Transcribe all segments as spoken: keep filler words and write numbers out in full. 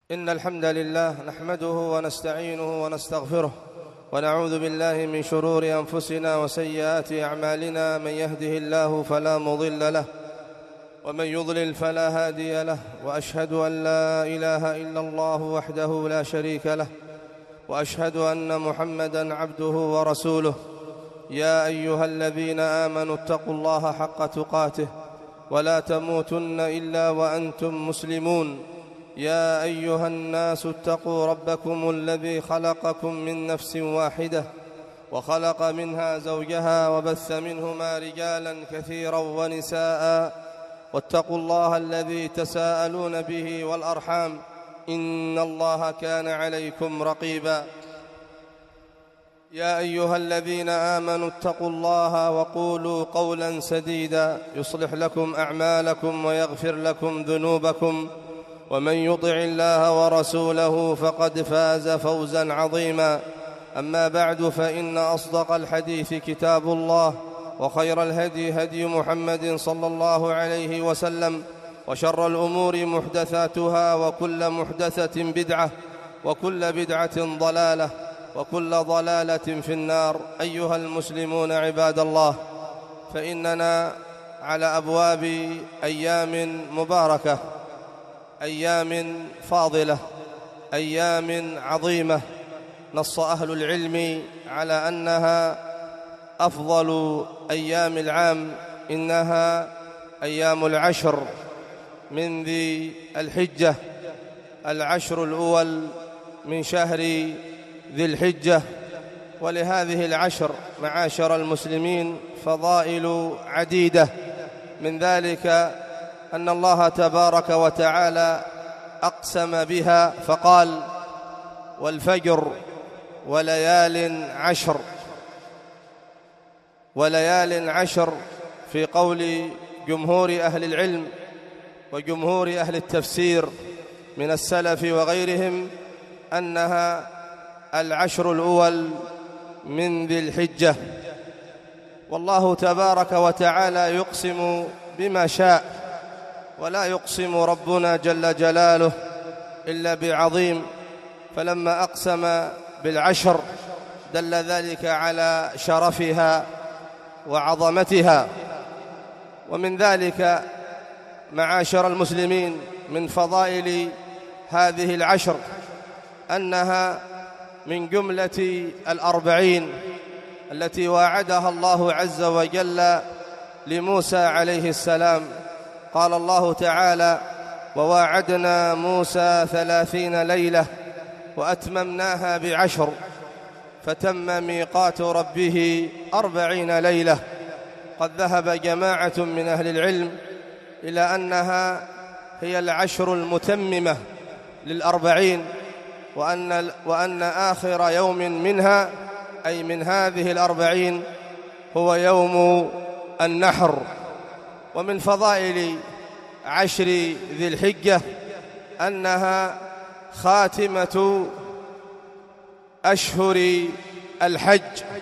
إن الحمد لله نحمده ونستعينه ونستغفره ونعوذ بالله من شرور أنفسنا وسيئات أعمالنا. من يهده الله فلا مضل له ومن يضلل فلا هادي له، وأشهد أن لا إله إلا الله وحده لا شريك له، وأشهد أن محمدًا عبده ورسوله. يا أيها الذين آمنوا اتقوا الله حق تقاته ولا تموتن إلا وأنتم مسلمون. يا أيها الناس اتقوا ربكم الذي خلقكم من نفس واحدة وخلق منها زوجها وبث منهما رجالا كثيرا ونساء، واتقوا الله الذي تساءلون به والأرحام، إن الله كان عليكم رقيبا. يا أيها الذين آمنوا اتقوا الله وقولوا قولا سديدا يصلح لكم أعمالكم ويغفر لكم ذنوبكم، ومن يطع الله ورسوله فقد فاز فوزا عظيما. أما بعد، فإن أصدق الحديث كتاب الله، وخير الهدي هدي محمد صلى الله عليه وسلم، وشر الأمور محدثاتها، وكل محدثة بدعة، وكل بدعة ضلالة، وكل ضلالة في النار. أيها المسلمون عباد الله، فإننا على أبواب أيام مباركة، أيام فاضلة، أيام عظيمة، نص أهل العلم على أنها أفضل أيام العام. إنها أيام العشر من ذي الحجة، العشر الأول من شهر ذي الحجة. ولهذه العشر معاشر المسلمين فضائل عديدة، من ذلك أن الله تبارك وتعالى أقسم بها فقال: والفجر وليال عشر. وليال عشر في قول جمهور أهل العلم وجمهور أهل التفسير من السلف وغيرهم أنها العشر الأول من ذي الحجة. والله تبارك وتعالى يقسم بما شاء، ولا يقسم ربنا جل جلاله إلا بعظيم. فلما أقسم بالعشر دل ذلك على شرفها وعظمتها. ومن ذلك معاشر المسلمين من فضائل هذه العشر أنها من جملة الأربعين التي واعدها الله عز وجل لموسى عليه السلام. قال الله تعالى: وواعدنا موسى ثلاثين ليلة وأتممناها بعشر فتم ميقات ربه أربعين ليلة. قد ذهب جماعة من أهل العلم إلى أنها هي العشر المتممة للأربعين، وأن, وأن آخر يوم منها أي من هذه الأربعين هو يوم النحر. ومن فضائل عشر ذي الحجة أنها خاتمة أشهر الحج،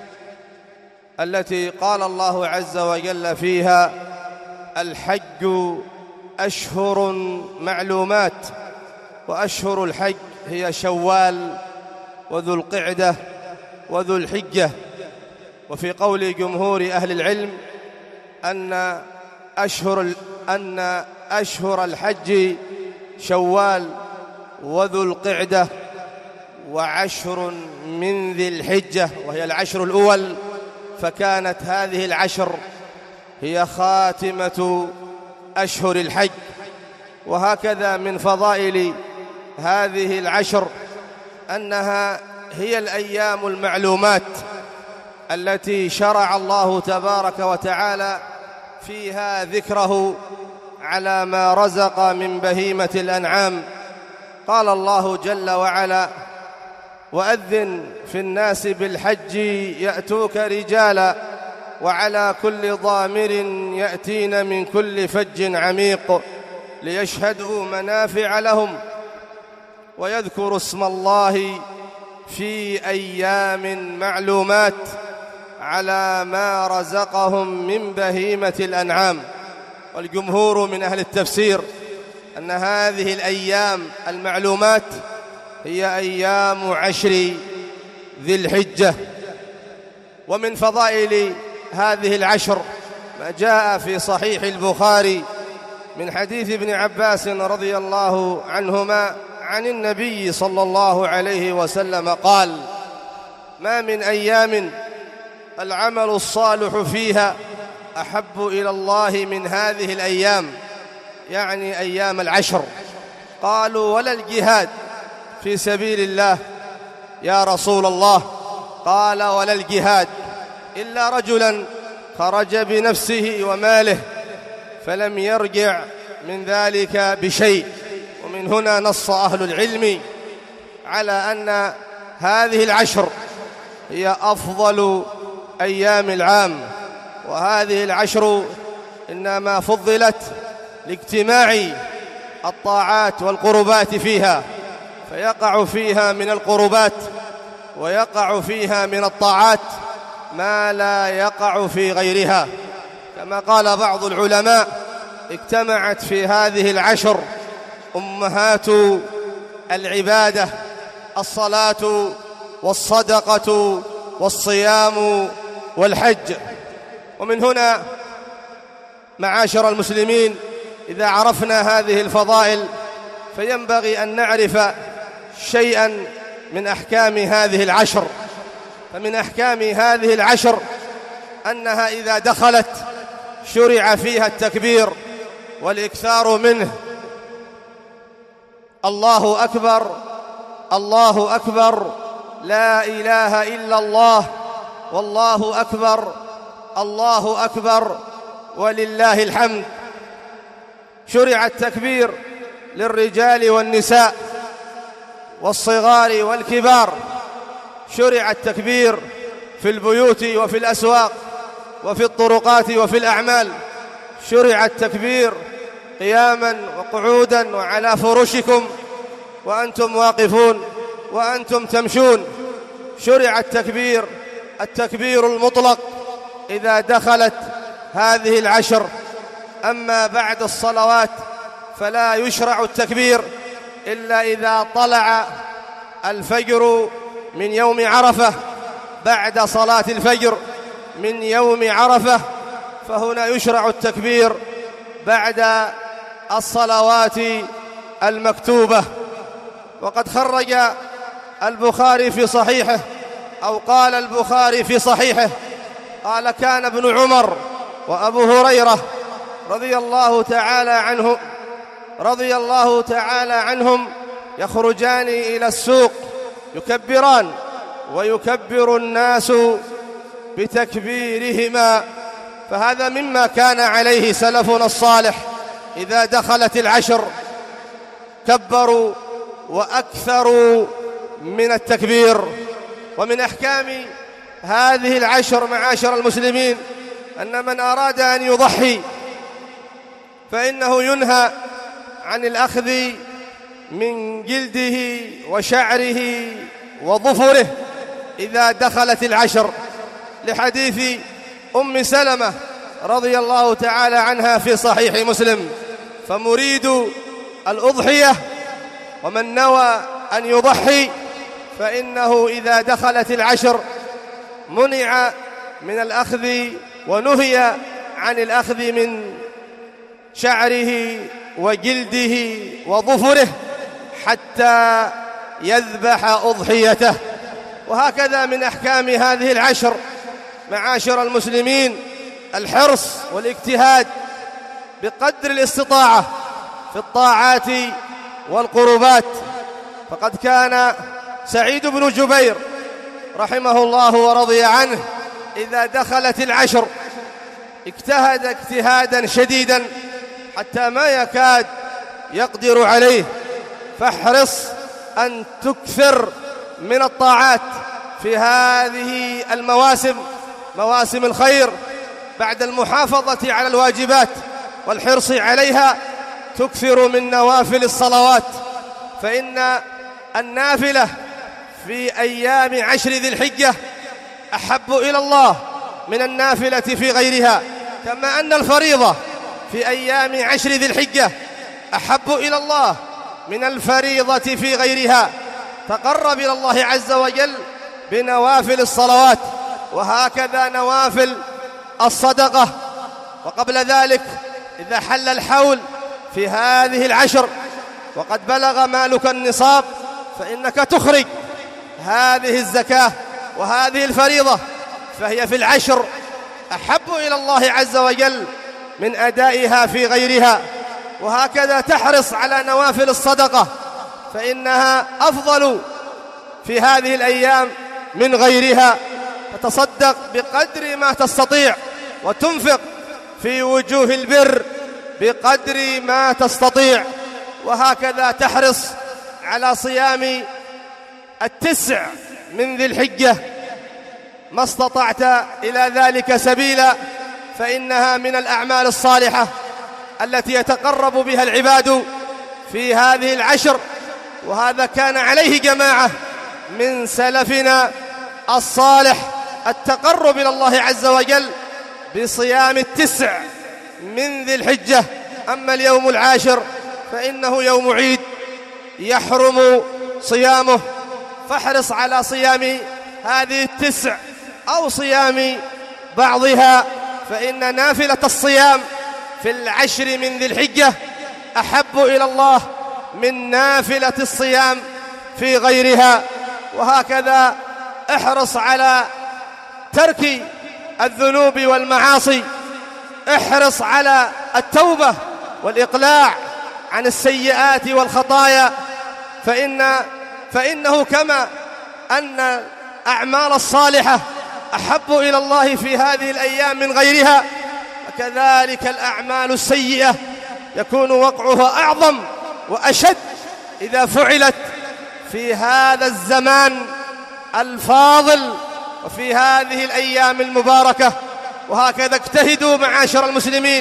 التي قال الله عز وجل فيها: الحج أشهر معلومات. وأشهر الحج هي شوال وذو القعدة وذو الحجة. وفي قول جمهور أهل العلم أن أشهر أن أشهر الحج شوال وذو القعدة وعشر من ذي الحجة، وهي العشر الأول، فكانت هذه العشر هي خاتمة أشهر الحج. وهكذا من فضائل هذه العشر أنها هي الأيام المعلومات التي شرع الله تبارك وتعالى فيها ذكره على ما رزق من بهيمة الأنعام. قال الله جل وعلا: وأذن في الناس بالحج يأتوك رجالا وعلى كل ضامر يأتين من كل فج عميق ليشهدوا منافع لهم ويذكروا اسم الله في أيام معلومات على ما رزقهم من بهيمة الأنعام. والجمهور من أهل التفسير أن هذه الأيام المعلومات هي أيام عشر ذي الحجة. ومن فضائل هذه العشر ما جاء في صحيح البخاري من حديث ابن عباس رضي الله عنهما عن النبي صلى الله عليه وسلم قال: ما من أيام العمل الصالح فيها أحب إلى الله من هذه الأيام، يعني أيام العشر. قالوا: ولا الجهاد في سبيل الله يا رسول الله؟ قال: ولا الجهاد إلا رجلا خرج بنفسه وماله فلم يرجع من ذلك بشيء. ومن هنا نص أهل العلم على أن هذه العشر هي أفضل أيام العام، وهذه العشر إنما فضلت لاجتماع الطاعات والقربات فيها، فيقع فيها من القربات ويقع فيها من الطاعات ما لا يقع في غيرها. كما قال بعض العلماء: اجتمعت في هذه العشر أمهات العبادة: الصلاة والصدقة والصيام والحج. ومن هنا معاشر المسلمين، إذا عرفنا هذه الفضائل فينبغي أن نعرف شيئا من أحكام هذه العشر. فمن أحكام هذه العشر أنها إذا دخلت شرع فيها التكبير والإكثار منه: الله أكبر، الله أكبر، لا إله إلا الله، والله أكبر، الله أكبر، ولله الحمد. شرع التكبير للرجال والنساء والصغار والكبار. شرع التكبير في البيوت وفي الأسواق وفي الطرقات وفي الأعمال. شرع التكبير قياما وقعودا وعلى فرشكم وأنتم واقفون وأنتم تمشون. شرع التكبير التكبير المطلق إذا دخلت هذه العشر. أما بعد الصلوات فلا يشرع التكبير إلا إذا طلع الفجر من يوم عرفة. بعد صلاة الفجر من يوم عرفة فهنا يشرع التكبير بعد الصلوات المكتوبة. وقد خرج البخاري في صحيحه، أو قال البخاري في صحيحه، قال: كان ابن عمر وأبو هريرة رضي الله تعالى عنه رضي الله تعالى عنهم يخرجان إلى السوق يكبران ويكبر الناس بتكبيرهما. فهذا مما كان عليه سلفنا الصالح: إذا دخلت العشر كبروا وأكثروا من التكبير. ومن أحكام هذه العشر معاشر المسلمين أن من أراد أن يضحي فإنه ينهى عن الأخذ من جلده وشعره وظفره إذا دخلت العشر، لحديث أم سلمة رضي الله تعالى عنها في صحيح مسلم: فمريد الأضحية ومن نوى أن يضحي فإنه إذا دخلت العشر منع من الأخذ ونهي عن الأخذ من شعره وجلده وظفره حتى يذبح أضحيته. وهكذا من أحكام هذه العشر معاشر المسلمين الحرص والاجتهاد بقدر الاستطاعة في الطاعات والقربات. فقد كان سعيد بن جبير رحمه الله ورضي عنه إذا دخلت العشر اجتهد اجتهادا شديدا حتى ما يكاد يقدر عليه. فاحرص أن تكثر من الطاعات في هذه المواسم، مواسم الخير، بعد المحافظة على الواجبات والحرص عليها تكثر من نوافل الصلوات. فإن النافلة في أيام عشر ذي الحجة أحب إلى الله من النافلة في غيرها، كما أن الفريضة في أيام عشر ذي الحجة أحب إلى الله من الفريضة في غيرها. تقرب إلى الله عز وجل بنوافل الصلوات، وهكذا نوافل الصدقة. وقبل ذلك إذا حل الحول في هذه العشر وقد بلغ مالك النصاب فإنك تخرج هذه الزكاة وهذه الفريضة، فهي في العشر أحب إلى الله عز وجل من أدائها في غيرها. وهكذا تحرص على نوافل الصدقة فإنها أفضل في هذه الأيام من غيرها. تتصدق بقدر ما تستطيع وتنفق في وجوه البر بقدر ما تستطيع. وهكذا تحرص على صيام التسع من ذي الحجة ما استطعت إلى ذلك سبيلا، فإنها من الأعمال الصالحة التي يتقرب بها العباد في هذه العشر. وهذا كان عليه جماعة من سلفنا الصالح، التقرب إلى الله عز وجل بصيام التسع من ذي الحجة. أما اليوم العاشر فإنه يوم عيد يحرم صيامه، فاحرص على صيام هذه التسع أو صيام بعضها، فإن نافلة الصيام في العشر من ذي الحجة أحب إلى الله من نافلة الصيام في غيرها. وهكذا احرص على ترك الذنوب والمعاصي، احرص على التوبة والإقلاع عن السيئات والخطايا، فإن فإنه كما أن الأعمال الصالحة أحب إلى الله في هذه الأيام من غيرها، وكذلك الأعمال السيئة يكون وقعها أعظم وأشد إذا فعلت في هذا الزمان الفاضل وفي هذه الأيام المباركة. وهكذا اجتهدوا معاشر المسلمين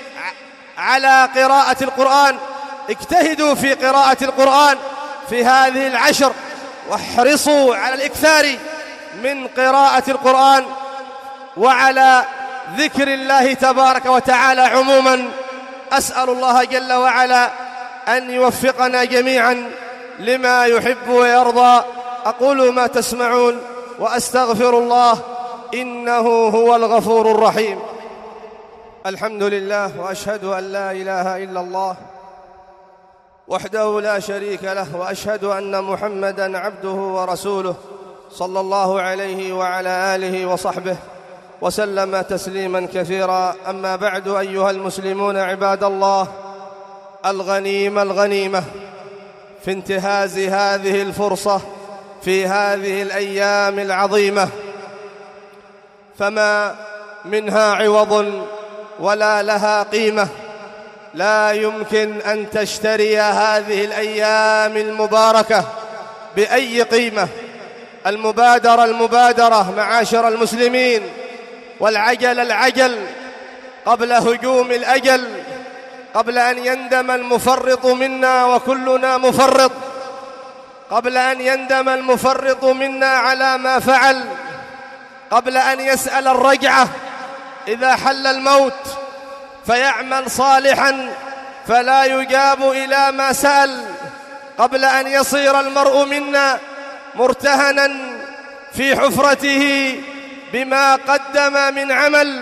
على قراءة القرآن، اجتهدوا في قراءة القرآن في هذه العشر، واحرصوا على الإكثار من قراءة القرآن وعلى ذكر الله تبارك وتعالى عموما. أسأل الله جل وعلا أن يوفقنا جميعا لما يحب ويرضى. أقول ما تسمعون وأستغفر الله إنه هو الغفور الرحيم. الحمد لله، وأشهد أن لا إله إلا الله وحده لا شريك له، وأشهد أن محمدًا عبده ورسوله صلى الله عليه وعلى آله وصحبه وسلم تسليمًا كثيرا. أما بعد، أيها المسلمون عباد الله، الغنيمة الغنيمة في انتهاز هذه الفرصة في هذه الأيام العظيمة، فما منها عوض ولا لها قيمة. لا يمكن أن تشتري هذه الأيام المباركة بأي قيمة. المبادرة المبادرة معاشر المسلمين، والعجل العجل قبل هجوم الأجل، قبل أن يندم المفرط منا وكلنا مفرط، قبل أن يندم المفرط منا على ما فعل، قبل أن يسأل الرجعة إذا حل الموت فيعمل صالحا فلا يجاب إلى ما سأل، قبل أن يصير المرء منا مرتهنا في حفرته بما قدم من عمل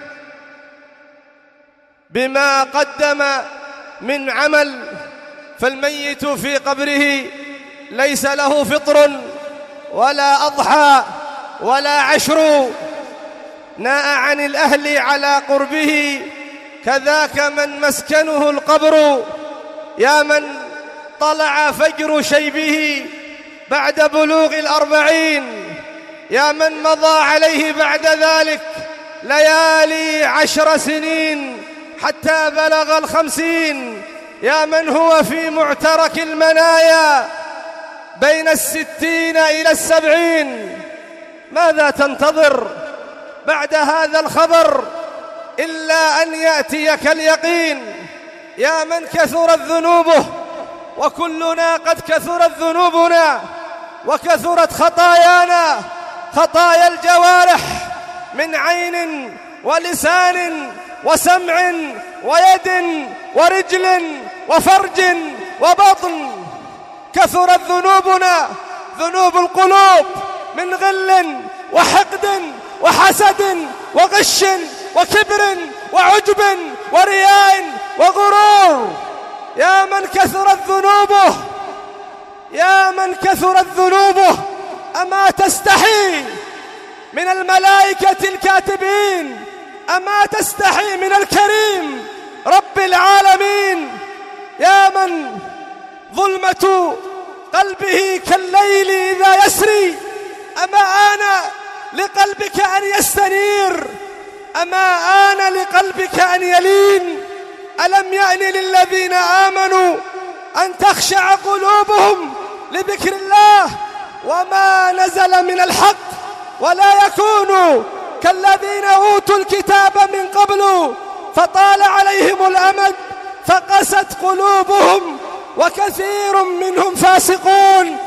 بما قدم من عمل فالميت في قبره ليس له فطر ولا أضحى ولا عشر، ناء عن الأهل على قربه، كذاك من مسكنه القبر. يا من طلع فجر شيبه بعد بلوغ الأربعين، يا من مضى عليه بعد ذلك ليالي عشر سنين حتى بلغ الخمسين، يا من هو في معترك المنايا بين الستين إلى السبعين، ماذا تنتظر بعد هذا الخبر إلا أن يأتيك اليقين؟ يا من كثرت ذنوبه، وكلنا قد كثرت ذنوبنا وكثرت خطايانا، خطايا الجوارح من عين ولسان وسمع ويد ورجل وفرج وبطن. كثرت ذنوبنا، ذنوب القلوب، من غل وحقد وحسد وغش وكبر وعجب ورياء وغرور. يا من كثرت ذنوبه، يا من كثرت ذنوبه، أما تستحي من الملائكة الكاتبين؟ أما تستحي من الكريم رب العالمين؟ يا من ظلمة قلبه كالليل إذا يسري، أما آن لقلبك أن يستنير؟ أما آن لقلبك أن يلين؟ ألم يأن للذين آمنوا أن تخشع قلوبهم لذكر الله وما نزل من الحق، ولا يكونوا كالذين أوتوا الكتاب من قبل فطال عليهم الأمد فقست قلوبهم وكثير منهم فاسقون.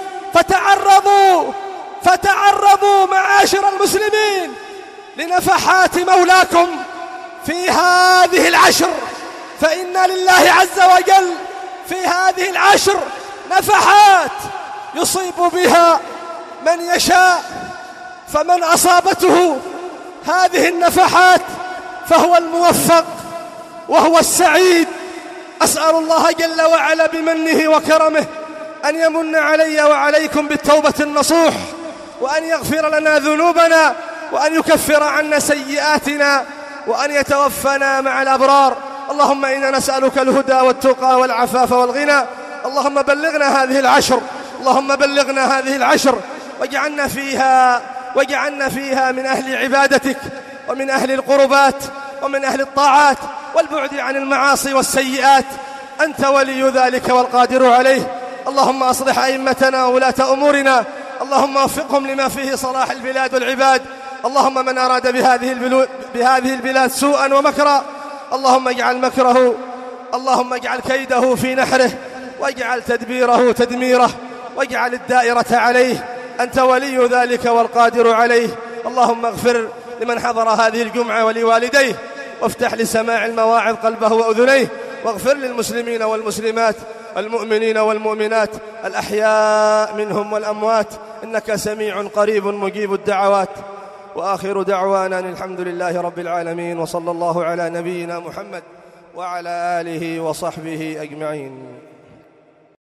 فتعرضوا فتعرضوا معاشر المسلمين لنفحات مولاكم في هذه العشر، فإن لله عز وجل في هذه العشر نفحات يصيب بها من يشاء، فمن أصابته هذه النفحات فهو الموفق وهو السعيد. أسأل الله جل وعلا بمنه وكرمه أن يمن علي وعليكم بالتوبة النصوح، وأن يغفر لنا ذنوبنا، وأن يكفر عنا سيئاتنا، وأن يتوفنا مع الأبرار. اللهم إنا نسألك الهدى والتقى والعفاف والغنى. اللهم بلغنا هذه العشر، اللهم بلغنا هذه العشر، واجعلنا فيها واجعلنا فيها من أهل عبادتك، ومن أهل القربات، ومن أهل الطاعات، والبعد عن المعاصي والسيئات. أنت ولي ذلك والقادر عليه. اللهم أصلح أئمتنا وولاة أمورنا، اللهم وفقهم لما فيه صلاح البلاد والعباد. اللهم من أراد بهذه البلاد, بهذه البلاد سوءا ومكرا، اللهم اجعل مكره اللهم اجعل كيده في نحره، واجعل تدبيره تدميره، واجعل الدائرة عليه. أنت ولي ذلك والقادر عليه. اللهم اغفر لمن حضر هذه الجمعة ولوالديه، وافتح لسماع المواعظ قلبه وأذنيه، واغفر للمسلمين والمسلمات، المؤمنين والمؤمنات، الأحياء منهم والأموات، إنك سميع قريب مجيب الدعوات. وآخر دعوانا الحمد لله رب العالمين، وصلى الله على نبينا محمد وعلى آله وصحبه أجمعين.